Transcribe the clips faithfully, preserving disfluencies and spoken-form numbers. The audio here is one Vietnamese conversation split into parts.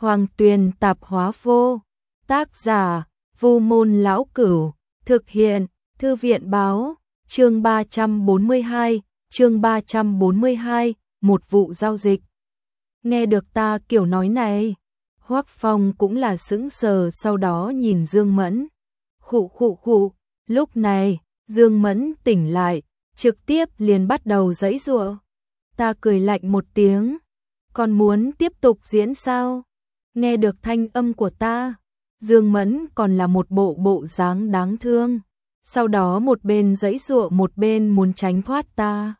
Hoàng Tuyền Tạp Hóa Vô. Tác giả: Vu Môn Lão Cửu. Thực hiện: Thư viện Báo. Chương ba trăm bốn mươi hai, chương ba trăm bốn mươi hai, một vụ giao dịch. Nghe được ta kiểu nói này, Hoắc Phong cũng là sững sờ, sau đó nhìn Dương Mẫn. Khụ khụ khụ, lúc này, Dương Mẫn tỉnh lại, trực tiếp liền bắt đầu giãy giụa. Ta cười lạnh một tiếng, còn muốn tiếp tục diễn sao? Nghe được thanh âm của ta, Dương Mẫn còn là một bộ bộ dáng đáng thương, sau đó một bên giãy giụa một bên muốn tránh thoát ta.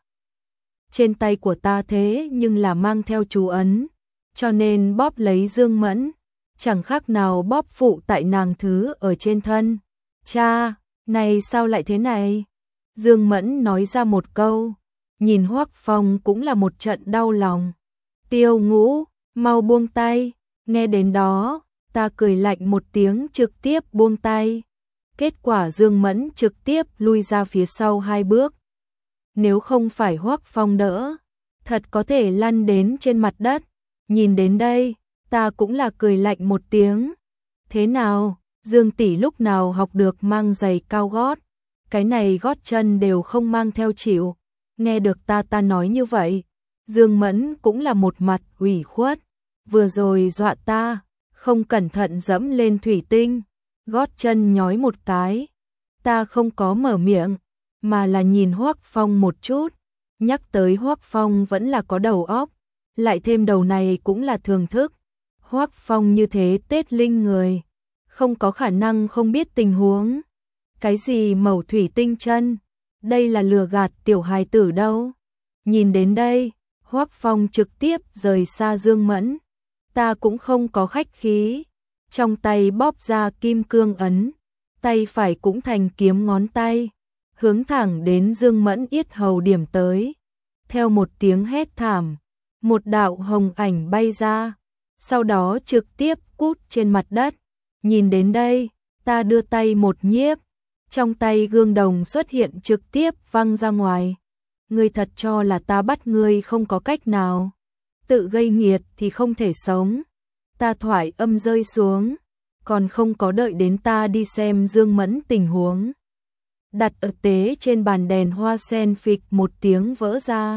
Trên tay của ta thế nhưng là mang theo chú ấn, cho nên bóp lấy Dương Mẫn, chẳng khác nào bóp phụ tại nàng thứ ở trên thân. Cha, này sao lại thế này? Dương Mẫn nói ra một câu, nhìn Hoắc Phong cũng là một trận đau lòng. Tiêu Ngũ, mau buông tay. Nghe đến đó, ta cười lạnh một tiếng trực tiếp buông tay. Kết quả Dương Mẫn trực tiếp lui ra phía sau hai bước. Nếu không phải Hoắc Phong đỡ, thật có thể lăn đến trên mặt đất. Nhìn đến đây, ta cũng là cười lạnh một tiếng. Thế nào, Dương tỷ lúc nào học được mang giày cao gót? Cái này gót chân đều không mang theo chịu. Nghe được ta ta nói như vậy, Dương Mẫn cũng là một mặt ủy khuất. Vừa rồi dọa ta, không cẩn thận dẫm lên thủy tinh, gót chân nhói một cái. Ta không có mở miệng, mà là nhìn Hoắc Phong một chút. Nhắc tới Hoắc Phong vẫn là có đầu óc, lại thêm đầu này cũng là thường thức. Hoắc Phong như thế tết linh người, không có khả năng không biết tình huống. Cái gì mẩu thủy tinh chân, đây là lừa gạt tiểu hài tử đâu. Nhìn đến đây, Hoắc Phong trực tiếp rời xa Dương Mẫn. Ta cũng không có khách khí, trong tay bóp ra kim cương ấn, tay phải cũng thành kiếm ngón tay, hướng thẳng đến Dương Mẫn yết hầu điểm tới. Theo một tiếng hét thảm, một đạo hồng ảnh bay ra, sau đó trực tiếp cút trên mặt đất. Nhìn đến đây, ta đưa tay một nhiếp, trong tay gương đồng xuất hiện trực tiếp văng ra ngoài. Ngươi thật cho là ta bắt ngươi không có cách nào, tự gây nghiệt thì không thể sống. Ta thoại âm rơi xuống, còn không có đợi đến ta đi xem Dương Mẫn tình huống. Đặt ở tế trên bàn đèn hoa sen phịch một tiếng vỡ ra.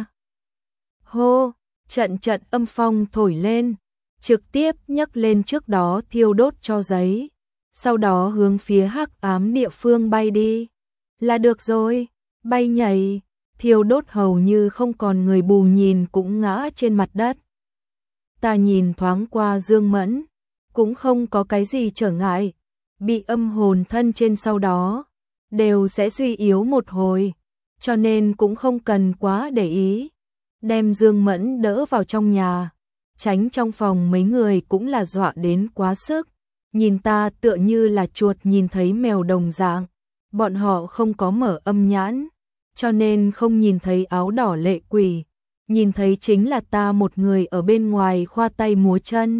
Hô, trận trận âm phong thổi lên, trực tiếp nhấc lên trước đó thiêu đốt cho giấy, sau đó hướng phía hắc ám địa phương bay đi. Là được rồi, bay nhảy, thiêu đốt hầu như không còn người, bù nhìn cũng ngã trên mặt đất. Ta nhìn thoáng qua Dương Mẫn, cũng không có cái gì trở ngại, bị âm hồn thân trên sau đó, đều sẽ suy yếu một hồi, cho nên cũng không cần quá để ý. Đem Dương Mẫn đỡ vào trong nhà, tránh trong phòng mấy người cũng là dọa đến quá sức, nhìn ta tựa như là chuột nhìn thấy mèo đồng dạng. Bọn họ không có mở âm nhãn, cho nên không nhìn thấy áo đỏ lệ quỷ, nhìn thấy chính là ta một người ở bên ngoài khoa tay múa chân.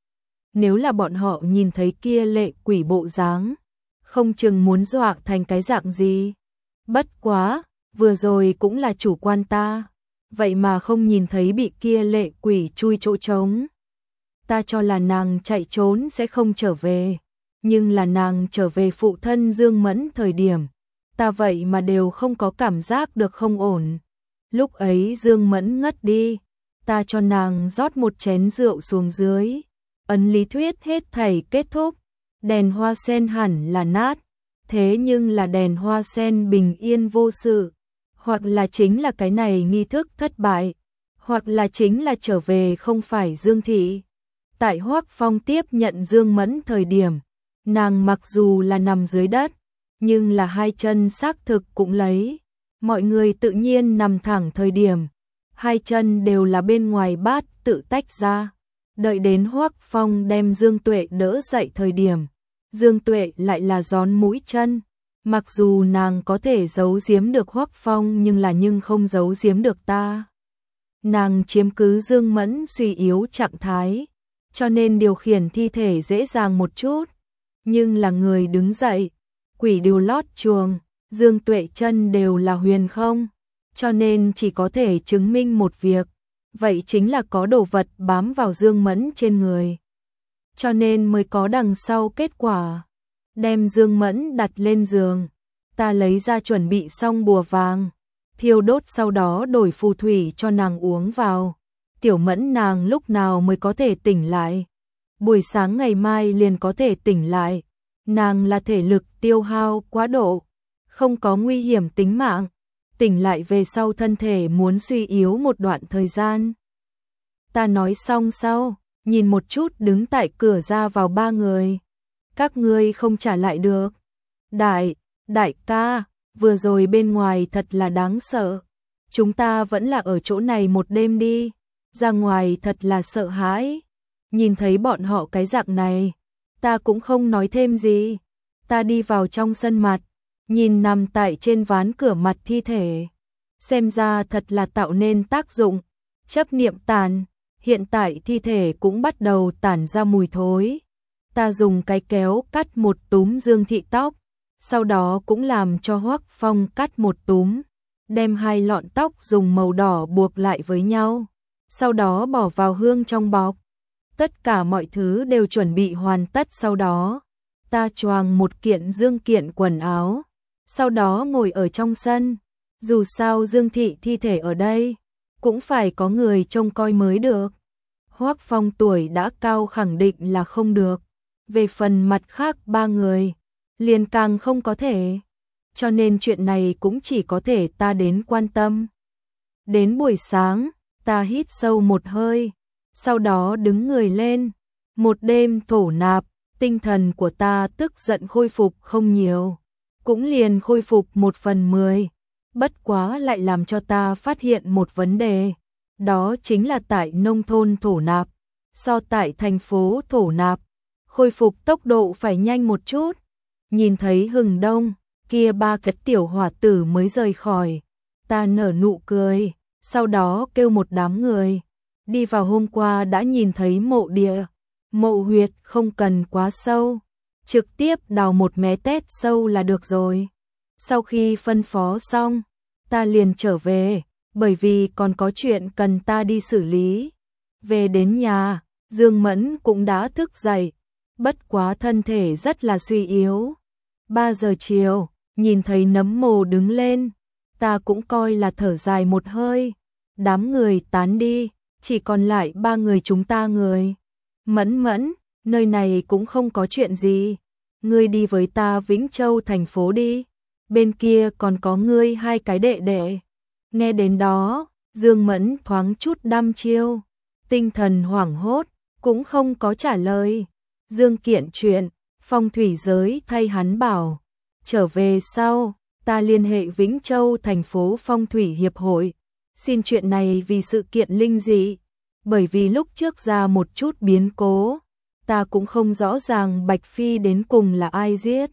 Nếu là bọn họ nhìn thấy kia lệ quỷ bộ dáng, không chừng muốn dọa thành cái dạng gì. Bất quá, vừa rồi cũng là chủ quan ta, vậy mà không nhìn thấy bị kia lệ quỷ chui chỗ trống. Ta cho là nàng chạy trốn sẽ không trở về, nhưng là nàng trở về phụ thân Dương Mẫn thời điểm, ta vậy mà đều không có cảm giác được không ổn. Lúc ấy Dương Mẫn ngất đi, ta cho nàng rót một chén rượu xuống dưới, ấn lý thuyết hết thảy kết thúc, đèn hoa sen hẳn là nát, thế nhưng là đèn hoa sen bình yên vô sự, hoặc là chính là cái này nghi thức thất bại, hoặc là chính là trở về không phải Dương thị. Tại Hoắc Phong tiếp nhận Dương Mẫn thời điểm, nàng mặc dù là nằm dưới đất, nhưng là hai chân xác thực cũng lấy. Mọi người tự nhiên nằm thẳng thời điểm, hai chân đều là bên ngoài bát tự tách ra. Đợi đến Hoắc Phong đem Dương Tuệ đỡ dậy thời điểm, Dương Tuệ lại là gión mũi chân. Mặc dù nàng có thể giấu giếm được Hoắc Phong nhưng là nhưng không giấu giếm được ta. Nàng chiếm cứ Dương Mẫn suy yếu trạng thái, cho nên điều khiển thi thể dễ dàng một chút. Nhưng là người đứng dậy, quỷ đều lót chuồng, Dương Tuệ chân đều là huyền không, cho nên chỉ có thể chứng minh một việc, vậy chính là có đồ vật bám vào Dương Mẫn trên người. cho nên mới có đằng sau kết quả. Đem Dương Mẫn đặt lên giường, ta lấy ra chuẩn bị xong bùa vàng, thiêu đốt sau đó đổi phù thủy cho nàng uống vào. Tiểu Mẫn nàng lúc nào mới có thể tỉnh lại? Buổi sáng ngày mai liền có thể tỉnh lại. Nàng là thể lực tiêu hao quá độ, không có nguy hiểm tính mạng. Tỉnh lại về sau thân thể muốn suy yếu một đoạn thời gian. Ta nói xong sau, nhìn một chút đứng tại cửa ra vào ba người. Các ngươi không trả lại được. Đại, đại ca, vừa rồi bên ngoài thật là đáng sợ. Chúng ta vẫn là ở chỗ này một đêm đi. Ra ngoài thật là sợ hãi. Nhìn thấy bọn họ cái dạng này, ta cũng không nói thêm gì. Ta đi vào trong sân mặt, nhìn nằm tại trên ván cửa mặt thi thể. Xem ra thật là tạo nên tác dụng. Chấp niệm tàn, hiện tại thi thể cũng bắt đầu tản ra mùi thối. Ta dùng cái kéo cắt một túm Dương Thị tóc, sau đó cũng làm cho Hoắc Phong cắt một túm, đem hai lọn tóc dùng màu đỏ buộc lại với nhau, sau đó bỏ vào hương trong bọc. Tất cả mọi thứ đều chuẩn bị hoàn tất, sau đó ta choàng một kiện Dương kiện quần áo, sau đó ngồi ở trong sân. Dù sao Dương Thị thi thể ở đây, cũng phải có người trông coi mới được. Hoắc Phong tuổi đã cao khẳng định là không được. Về phần mặt khác ba người, liền càng không có thể. Cho nên chuyện này cũng chỉ có thể ta đến quan tâm. Đến buổi sáng, ta hít sâu một hơi, sau đó đứng người lên. Một đêm thổ nạp, tinh thần của ta tức giận khôi phục không nhiều, cũng liền khôi phục một phần mười. Bất quá lại làm cho ta phát hiện một vấn đề, đó chính là tại nông thôn thổ nạp, so tại thành phố thổ nạp, khôi phục tốc độ phải nhanh một chút. Nhìn thấy Hừng Đông, kia ba cái tiểu hỏa tử mới rời khỏi, ta nở nụ cười, sau đó kêu một đám người đi vào. Hôm qua đã nhìn thấy mộ địa, mộ huyệt không cần quá sâu, trực tiếp đào một mé tét sâu là được rồi. Sau khi phân phó xong, ta liền trở về, bởi vì còn có chuyện cần ta đi xử lý. Về đến nhà, Dương Mẫn cũng đã thức dậy, bất quá thân thể rất là suy yếu. ba giờ chiều, nhìn thấy nấm mồ đứng lên, ta cũng coi là thở dài một hơi. Đám người tán đi, chỉ còn lại ba người chúng ta người. Mẫn Mẫn, nơi này cũng không có chuyện gì, ngươi đi với ta Vĩnh Châu thành phố đi, bên kia còn có ngươi hai cái đệ đệ. Nghe đến đó, Dương Mẫn thoáng chút đăm chiêu, tinh thần hoảng hốt, cũng không có trả lời. Dương kiện chuyện, phong thủy giới thay hắn bảo. Trở về sau, ta liên hệ Vĩnh Châu thành phố phong thủy hiệp hội, xin chuyện này vì sự kiện linh dị. Bởi vì lúc trước ra một chút biến cố, ta cũng không rõ ràng Bạch Phi đến cùng là ai giết.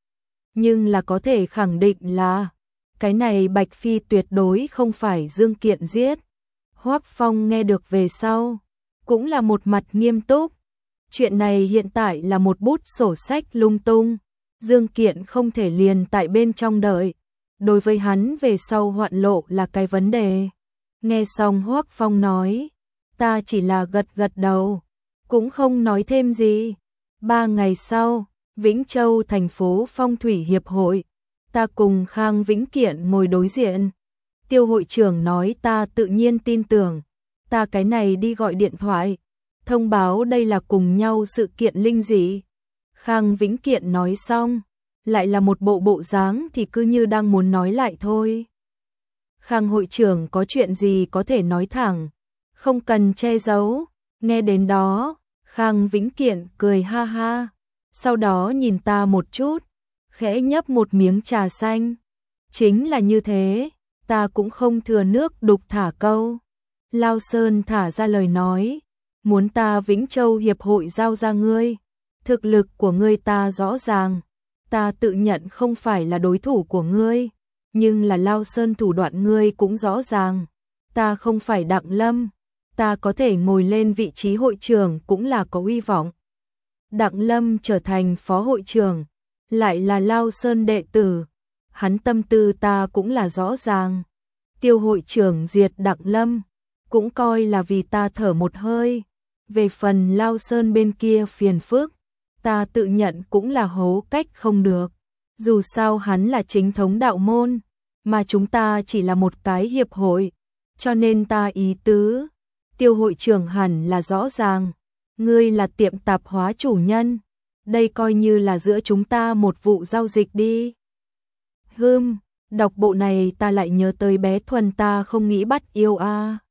Nhưng là có thể khẳng định là, cái này Bạch Phi tuyệt đối không phải Dương Kiện giết. Hoắc Phong nghe được về sau, cũng là một mặt nghiêm túc. Chuyện này hiện tại là một bút sổ sách lung tung, Dương Kiện không thể liền tại bên trong đợi. Đối với hắn về sau hoạn lộ là cái vấn đề. Nghe xong Hoắc Phong nói, ta chỉ là gật gật đầu, cũng không nói thêm gì. Ba ngày sau, Vĩnh Châu thành phố phong thủy hiệp hội, ta cùng Khang Vĩnh Kiện ngồi đối diện. Tiêu hội trưởng nói ta tự nhiên tin tưởng, ta cái này đi gọi điện thoại, thông báo đây là cùng nhau sự kiện linh dị. Khang Vĩnh Kiện nói xong, lại là một bộ bộ dáng thì cứ như đang muốn nói lại thôi. Khang hội trưởng có chuyện gì có thể nói thẳng, không cần che giấu. Nghe đến đó, Khang Vĩnh Kiện cười ha ha, sau đó nhìn ta một chút, khẽ nhấp một miếng trà xanh. Chính là như thế, ta cũng không thừa nước đục thả câu. Lao Sơn thả ra lời nói, muốn ta Vĩnh Châu hiệp hội giao ra ngươi, thực lực của ngươi ta rõ ràng, ta tự nhận không phải là đối thủ của ngươi, nhưng là Lao Sơn thủ đoạn ngươi cũng rõ ràng, ta không phải Đặng Lâm, ta có thể ngồi lên vị trí hội trưởng cũng là có uy vọng. Đặng Lâm trở thành phó hội trưởng, lại là Lao Sơn đệ tử, hắn tâm tư ta cũng là rõ ràng. Tiêu hội trưởng diệt Đặng Lâm, cũng coi là vì ta thở một hơi. Về phần Lao Sơn bên kia phiền phức, ta tự nhận cũng là hố cách không được. Dù sao hắn là chính thống đạo môn, mà chúng ta chỉ là một cái hiệp hội, cho nên ta ý tứ, Tiêu hội trưởng hẳn là rõ ràng, ngươi là tiệm tạp hóa chủ nhân, đây coi như là giữa chúng ta một vụ giao dịch đi. Hừm, đọc bộ này ta lại nhớ tới bé Thuần ta không nghĩ bắt yêu a. À.